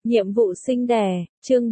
Nhiệm vụ sinh đẻ, chương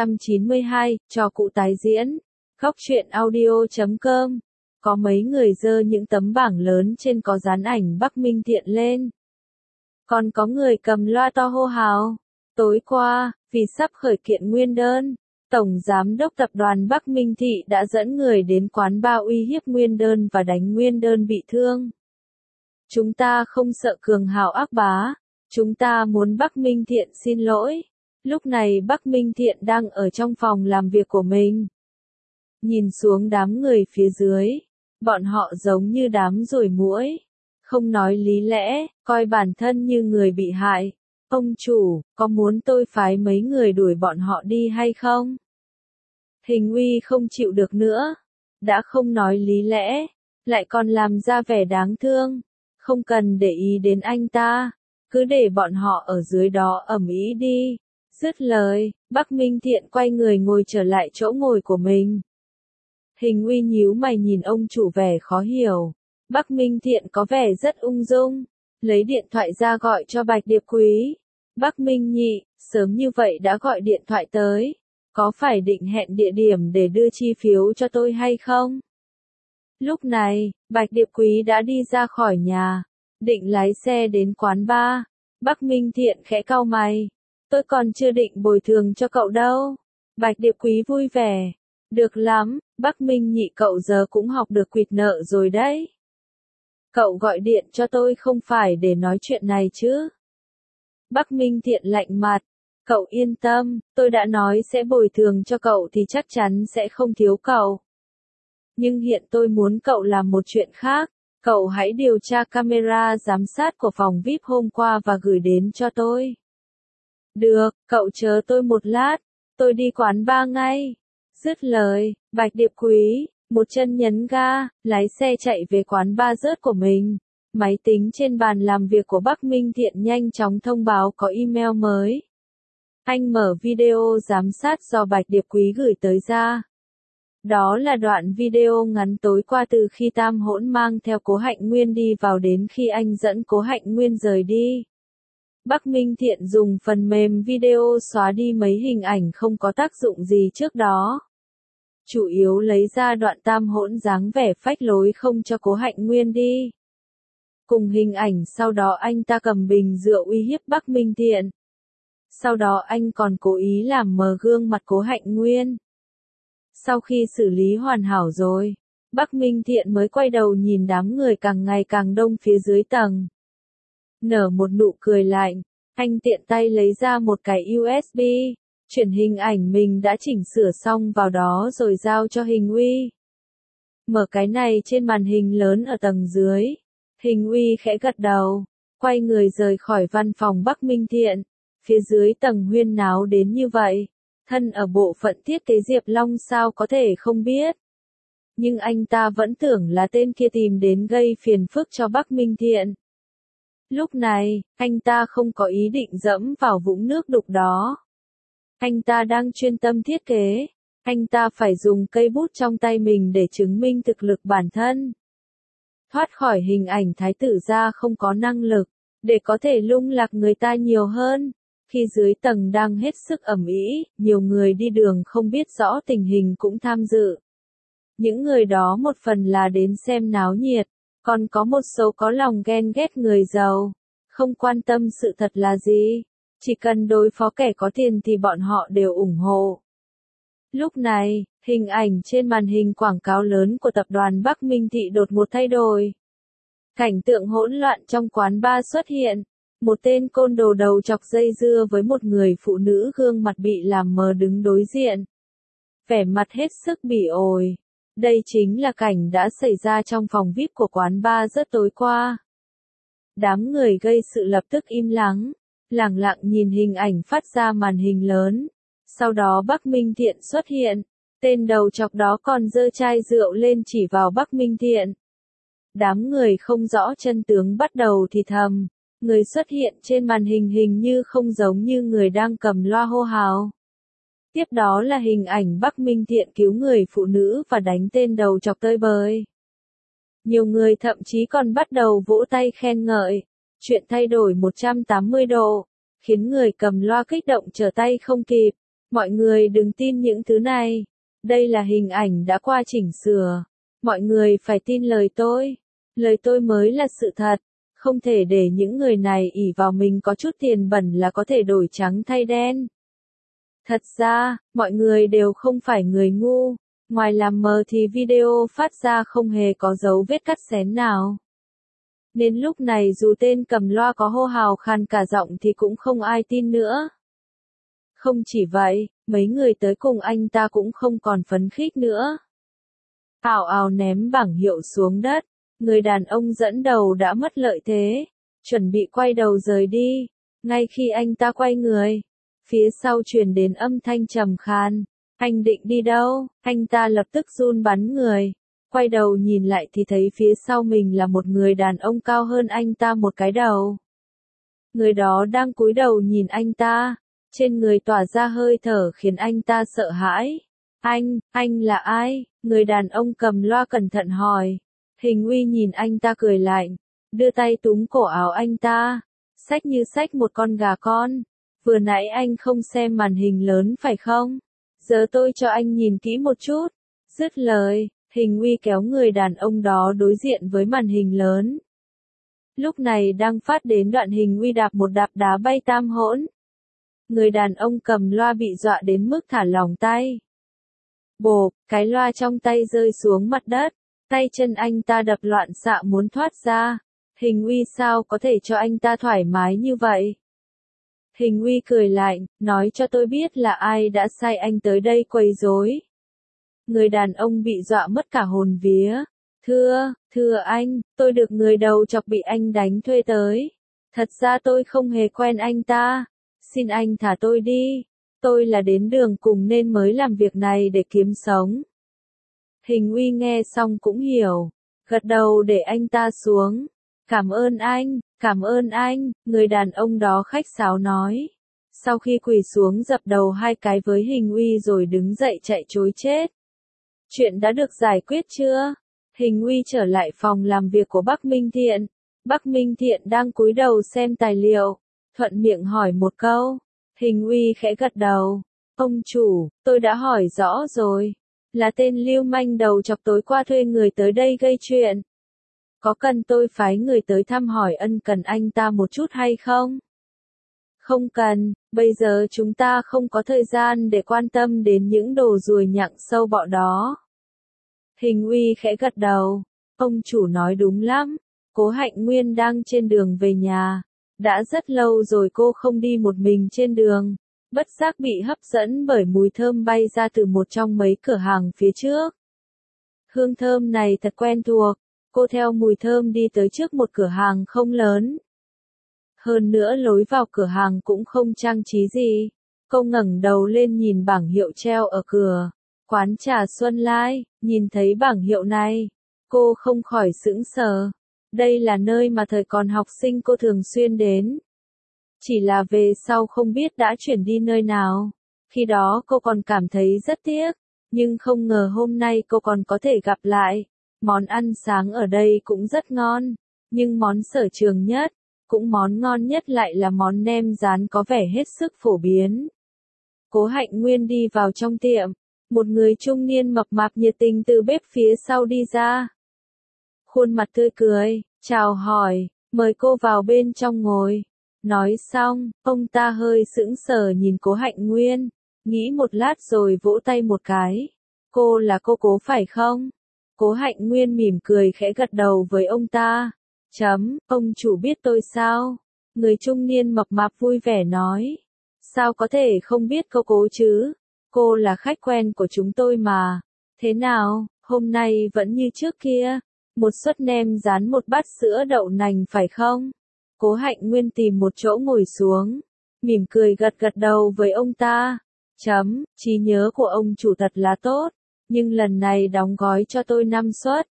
392, cho cụ tái diễn. Góc truyện audio.com. Có mấy người giơ những tấm bảng lớn trên có dán ảnh Bắc Minh Thiện lên. Còn có người cầm loa to hô hào. Tối qua, vì sắp khởi kiện nguyên đơn, Tổng Giám đốc Tập đoàn Bắc Minh Thị đã dẫn người đến quán bar uy hiếp nguyên đơn và đánh nguyên đơn bị thương. Chúng ta không sợ cường hào ác bá. Chúng ta muốn Bắc Minh Thiện xin lỗi. Lúc này Bắc Minh Thiện đang ở trong phòng làm việc của mình. Nhìn xuống đám người phía dưới. Bọn họ giống như đám ruồi muỗi. Không nói lý lẽ, coi bản thân như người bị hại. Ông chủ, có muốn tôi phái mấy người đuổi bọn họ đi hay không? Hình uy không chịu được nữa. Đã không nói lý lẽ, lại còn làm ra vẻ đáng thương. Không cần để ý đến anh ta. Cứ để bọn họ ở dưới đó ầm ĩ đi. Dứt lời, Bắc Minh Thiện quay người ngồi trở lại chỗ ngồi của mình. Hình uy nhíu mày nhìn ông chủ vẻ khó hiểu. Bắc Minh Thiện có vẻ rất ung dung. Lấy điện thoại ra gọi cho Bạch Điệp Quý. Bắc Minh nhị, sớm như vậy đã gọi điện thoại tới. Có phải định hẹn địa điểm để đưa chi phiếu cho tôi hay không? Lúc này, Bạch Điệp Quý đã đi ra khỏi nhà. Định lái xe đến quán bar. Bắc Minh Thiện khẽ cau mày. Tôi còn chưa định bồi thường cho cậu đâu. Bạch Điệp Quý vui vẻ. Được lắm, Bắc Minh nhị cậu giờ cũng học được quỵt nợ rồi đấy. Cậu gọi điện cho tôi không phải để nói chuyện này chứ. Bắc Minh Thiện lạnh mặt. Cậu yên tâm, tôi đã nói sẽ bồi thường cho cậu thì chắc chắn sẽ không thiếu cậu. Nhưng hiện tôi muốn cậu làm một chuyện khác. Cậu hãy điều tra camera giám sát của phòng VIP hôm qua và gửi đến cho tôi. Được, cậu chờ tôi một lát, tôi đi quán bar ngay. Dứt lời, Bạch Điệp Quý, một chân nhấn ga, lái xe chạy về quán bar rớt của mình. Máy tính trên bàn làm việc của Bắc Minh Thiện nhanh chóng thông báo có email mới. Anh mở video giám sát do Bạch Điệp Quý gửi tới ra. Đó là đoạn video ngắn tối qua từ khi Tam Hỗn mang theo Cố Hạnh Nguyên đi vào đến khi anh dẫn Cố Hạnh Nguyên rời đi. Bắc Minh Thiện dùng phần mềm video xóa đi mấy hình ảnh không có tác dụng gì trước đó. Chủ yếu lấy ra đoạn Tam Hỗn dáng vẻ phách lối không cho Cố Hạnh Nguyên đi. Cùng hình ảnh sau đó anh ta cầm bình rượu uy hiếp Bắc Minh Thiện. Sau đó anh còn cố ý làm mờ gương mặt Cố Hạnh Nguyên. Sau khi xử lý hoàn hảo rồi, Bắc Minh Thiện mới quay đầu nhìn đám người càng ngày càng đông phía dưới tầng. Nở một nụ cười lạnh, anh tiện tay lấy ra một cái USB, chuyển hình ảnh mình đã chỉnh sửa xong vào đó rồi giao cho Hình uy. Mở cái này trên màn hình lớn ở tầng dưới. Hình uy khẽ gật đầu, quay người rời khỏi văn phòng Bắc Minh Thiện. Phía dưới tầng huyên náo đến như vậy. Thân ở bộ phận thiết kế Diệp Long sao có thể không biết. Nhưng anh ta vẫn tưởng là tên kia tìm đến gây phiền phức cho Bắc Minh Thiện. Lúc này, anh ta không có ý định dẫm vào vũng nước đục đó. Anh ta đang chuyên tâm thiết kế. Anh ta phải dùng cây bút trong tay mình để chứng minh thực lực bản thân. Thoát khỏi hình ảnh thái tử gia không có năng lực, để có thể lung lạc người ta nhiều hơn. Khi dưới tầng đang hết sức ầm ĩ, nhiều người đi đường không biết rõ tình hình cũng tham dự. Những người đó một phần là đến xem náo nhiệt, còn có một số có lòng ghen ghét người giàu, không quan tâm sự thật là gì, chỉ cần đối phó kẻ có tiền thì bọn họ đều ủng hộ. Lúc này, hình ảnh trên màn hình quảng cáo lớn của tập đoàn Bắc Minh Thị đột ngột thay đổi. Cảnh tượng hỗn loạn trong quán bar xuất hiện. Một tên côn đồ đầu chọc dây dưa với một người phụ nữ gương mặt bị làm mờ đứng đối diện. Vẻ mặt hết sức bỉ ổi. Đây chính là cảnh đã xảy ra trong phòng VIP của quán bar rất tối qua. Đám người gây sự lập tức im lắng, lẳng lặng nhìn hình ảnh phát ra màn hình lớn. Sau đó Bắc Minh Thiện xuất hiện. Tên đầu chọc đó còn giơ chai rượu lên chỉ vào Bắc Minh Thiện. Đám người không rõ chân tướng bắt đầu thì thầm. Người xuất hiện trên màn hình hình như không giống như người đang cầm loa hô hào. Tiếp đó là hình ảnh Bắc Minh Thiện cứu người phụ nữ và đánh tên đầu chọc tơi bời. Nhiều người thậm chí còn bắt đầu vỗ tay khen ngợi. Chuyện thay đổi 180 độ. khiến người cầm loa kích động trở tay không kịp. Mọi người đừng tin những thứ này. Đây là hình ảnh đã qua chỉnh sửa. Mọi người phải tin lời tôi. Lời tôi mới là sự thật. Không thể để những người này ỷ vào mình có chút tiền bẩn là có thể đổi trắng thay đen. Thật ra, mọi người đều không phải người ngu. Ngoài làm mờ thì video phát ra không hề có dấu vết cắt xén nào. Nên lúc này dù tên cầm loa có hô hào khàn cả giọng thì cũng không ai tin nữa. Không chỉ vậy, mấy người tới cùng anh ta cũng không còn phấn khích nữa. Ào ào ném bảng hiệu xuống đất, người đàn ông dẫn đầu đã mất lợi thế, chuẩn bị quay đầu rời đi. Ngay khi anh ta quay người, phía sau truyền đến âm thanh trầm khan. Anh định đi đâu? Anh ta lập tức run bắn người. Quay đầu nhìn lại thì thấy phía sau mình là một người đàn ông cao hơn anh ta một cái đầu. Người đó đang cúi đầu nhìn anh ta. Trên người tỏa ra hơi thở khiến anh ta sợ hãi. Anh là ai? Người đàn ông cầm loa cẩn thận hỏi. Hình Uy nhìn anh ta cười lạnh, đưa tay túm cổ áo anh ta, xách như xách một con gà con. Vừa nãy anh không xem màn hình lớn phải không? Giờ tôi cho anh nhìn kỹ một chút. Dứt lời, Hình Uy kéo người đàn ông đó đối diện với màn hình lớn. Lúc này đang phát đến đoạn Hình Uy đạp một đạp đá bay tam hỗn. Người đàn ông cầm loa bị dọa đến mức thả lỏng tay. Bộp, cái loa trong tay rơi xuống mặt đất. Tay chân anh ta đập loạn xạ muốn thoát ra. Hình Uy sao có thể cho anh ta thoải mái như vậy? Hình Uy cười lạnh, nói cho tôi biết là ai đã sai anh tới đây quấy rối. Người đàn ông bị dọa mất cả hồn vía. Thưa anh, tôi được người đầu chọc bị anh đánh thuê tới. Thật ra tôi không hề quen anh ta. Xin anh thả tôi đi. Tôi là đến đường cùng nên mới làm việc này để kiếm sống. Hình Uy nghe xong cũng hiểu. Gật đầu để anh ta xuống. Cảm ơn anh, người đàn ông đó khách sáo nói. Sau khi quỳ xuống dập đầu 2 cái với Hình Uy rồi đứng dậy chạy trối chết. Chuyện đã được giải quyết chưa? Hình Uy trở lại phòng làm việc của Bắc Minh Thiện. Bắc Minh Thiện đang cúi đầu xem tài liệu. Thuận miệng hỏi một câu. Hình Uy khẽ gật đầu. Ông chủ, tôi đã hỏi rõ rồi. Là tên lưu manh đầu chọc tối qua thuê người tới đây gây chuyện. Có cần tôi phái người tới thăm hỏi ân cần anh ta một chút hay không? Không cần, bây giờ chúng ta không có thời gian để quan tâm đến những đồ ruồi nhặng sâu bọ đó. Hình Uy khẽ gật đầu. Ông chủ nói đúng lắm. Cố Hạnh Nguyên đang trên đường về nhà. Đã rất lâu rồi cô không đi một mình trên đường. Bất giác bị hấp dẫn bởi mùi thơm bay ra từ một trong mấy cửa hàng phía trước. Hương thơm này thật quen thuộc. Cô theo mùi thơm đi tới trước một cửa hàng không lớn. Hơn nữa lối vào cửa hàng cũng không trang trí gì. Cô ngẩng đầu lên nhìn bảng hiệu treo ở cửa. Quán trà Xuân Lai, nhìn thấy bảng hiệu này. Cô không khỏi sững sờ. Đây là nơi mà thời còn học sinh cô thường xuyên đến. Chỉ là về sau không biết đã chuyển đi nơi nào. Khi đó cô còn cảm thấy rất tiếc. Nhưng không ngờ hôm nay cô còn có thể gặp lại. Món ăn sáng ở đây cũng rất ngon. Nhưng món sở trường nhất, cũng món ngon nhất lại là món nem rán có vẻ hết sức phổ biến. Cố Hạnh Nguyên đi vào trong tiệm. Một người trung niên mập mạp nhiệt tình từ bếp phía sau đi ra. Khuôn mặt tươi cười, chào hỏi, mời cô vào bên trong ngồi. Nói xong, ông ta hơi sững sờ nhìn Cố Hạnh Nguyên, nghĩ một lát rồi vỗ tay một cái. Cô là cô Cố phải không? Cố Hạnh Nguyên mỉm cười khẽ gật đầu với ông ta. Ông chủ biết tôi sao? Người trung niên mập mạp vui vẻ nói. Sao có thể không biết cô Cố chứ? Cô là khách quen của chúng tôi mà. Thế nào, hôm nay vẫn như trước kia? Một suất nem rán một bát sữa đậu nành phải không? Cố Hạnh Nguyên tìm một chỗ ngồi xuống. Mỉm cười gật gật đầu với ông ta. Trí nhớ của ông chủ thật là tốt. Nhưng lần này đóng gói cho tôi 5 suất.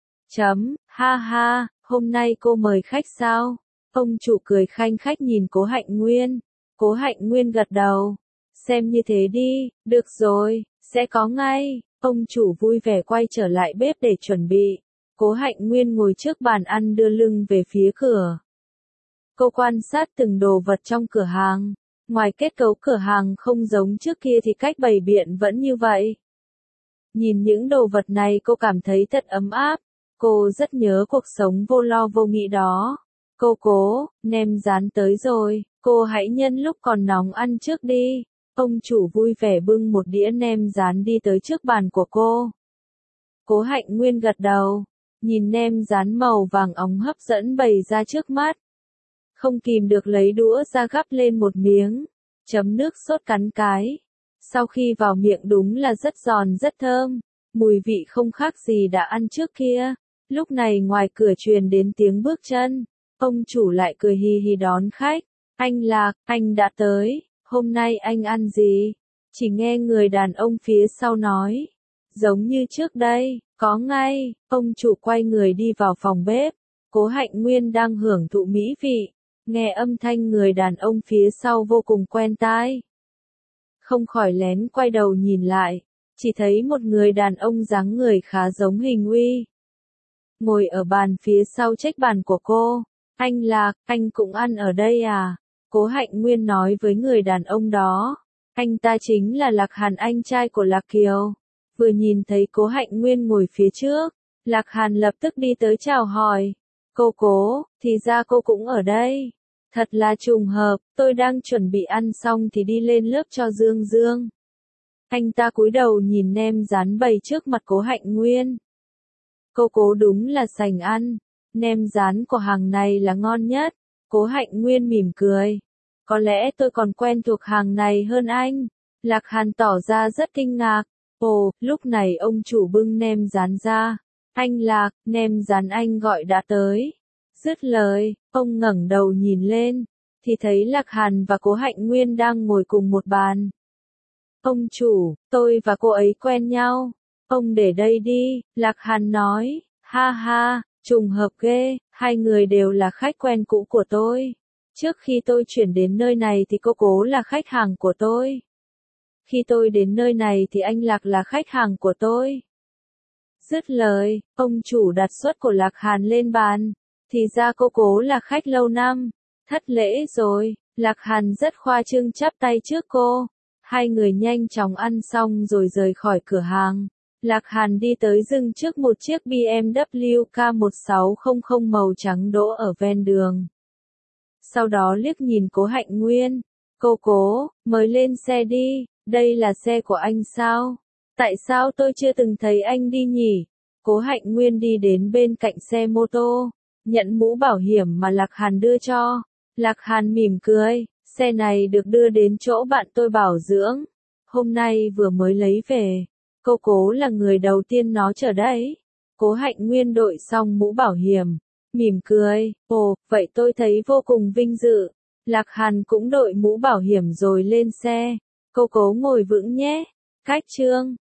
Ha ha, hôm nay cô mời khách sao? Ông chủ cười khanh khách nhìn Cố Hạnh Nguyên. Cố Hạnh Nguyên gật đầu. Xem như thế đi, được rồi, sẽ có ngay. Ông chủ vui vẻ quay trở lại bếp để chuẩn bị. Cố Hạnh Nguyên ngồi trước bàn ăn đưa lưng về phía cửa. Cô quan sát từng đồ vật trong cửa hàng. Ngoài kết cấu cửa hàng không giống trước kia thì cách bày biện vẫn như vậy. Nhìn những đồ vật này cô cảm thấy thật ấm áp. Cô rất nhớ cuộc sống vô lo vô nghĩ đó. Cô cố, nem rán tới rồi, cô hãy nhân lúc còn nóng ăn trước đi. Ông chủ vui vẻ bưng một đĩa nem rán đi tới trước bàn của cô. Cố Hạnh Nguyên gật đầu, nhìn nem rán màu vàng óng hấp dẫn bày ra trước mắt. Không kìm được lấy đũa ra gắp lên một miếng, chấm nước sốt cắn cái. Sau khi vào miệng đúng là rất giòn rất thơm, mùi vị không khác gì đã ăn trước kia. Lúc này ngoài cửa truyền đến tiếng bước chân, ông chủ lại cười hì hì đón khách. Anh Lạc, anh đã tới, hôm nay anh ăn gì? Chỉ nghe người đàn ông phía sau nói. Giống như trước đây, có ngay, ông chủ quay người đi vào phòng bếp. Cố Hạnh Nguyên đang hưởng thụ mỹ vị, nghe âm thanh người đàn ông phía sau vô cùng quen tai. Không khỏi lén quay đầu nhìn lại, chỉ thấy một người đàn ông dáng người khá giống Hình Uy. Ngồi ở bàn phía sau trách bàn của cô. Anh Lạc, anh cũng ăn ở đây à? Cố Hạnh Nguyên nói với người đàn ông đó. Anh ta chính là Lạc Hàn, anh trai của Lạc Kiều. Vừa nhìn thấy Cố Hạnh Nguyên ngồi phía trước, Lạc Hàn lập tức đi tới chào hỏi. Cô Cố, thì ra cô cũng ở đây. Thật là trùng hợp, tôi đang chuẩn bị ăn xong thì đi lên lớp cho Dương Dương. Anh ta cúi đầu nhìn nem rán bày trước mặt Cố Hạnh Nguyên. Cô Cố đúng là sành ăn, nem rán của hàng này là ngon nhất. Cố Hạnh Nguyên mỉm cười. Có lẽ tôi còn quen thuộc hàng này hơn anh. Lạc Hàn tỏ ra rất kinh ngạc. Ồ, lúc này ông chủ bưng nem rán ra. Anh Lạc, nem rán anh gọi đã tới. Dứt lời, ông ngẩng đầu nhìn lên, thì thấy Lạc Hàn và Cố Hạnh Nguyên đang ngồi cùng một bàn. Ông chủ, tôi và cô ấy quen nhau. Ông để đây đi, Lạc Hàn nói. Ha ha, trùng hợp ghê, hai người đều là khách quen cũ của tôi. Trước khi tôi chuyển đến nơi này thì cô Cố là khách hàng của tôi. Khi tôi đến nơi này thì anh Lạc là khách hàng của tôi. Dứt lời, ông chủ đặt suất của Lạc Hàn lên bàn. Thì ra cô Cố là khách lâu năm. Thất lễ rồi, Lạc Hàn rất khoa trương chắp tay trước cô. Hai người nhanh chóng ăn xong rồi rời khỏi cửa hàng. Lạc Hàn đi tới dừng trước một chiếc BMW K1600 màu trắng đỗ ở ven đường. Sau đó liếc nhìn Cố Hạnh Nguyên. Cô Cố, mời lên xe đi, đây là xe của anh sao? Tại sao tôi chưa từng thấy anh đi nhỉ? Cố Hạnh Nguyên đi đến bên cạnh xe mô tô, nhận mũ bảo hiểm mà Lạc Hàn đưa cho. Lạc Hàn mỉm cười, xe này được đưa đến chỗ bạn tôi bảo dưỡng. Hôm nay vừa mới lấy về. Cô Cố là người đầu tiên nó chở đấy. Cố Hạnh Nguyên đội xong mũ bảo hiểm, mỉm cười, ồ, vậy tôi thấy vô cùng vinh dự. Lạc Hàn cũng đội mũ bảo hiểm rồi lên xe. Cô Cố ngồi vững nhé. Cách chương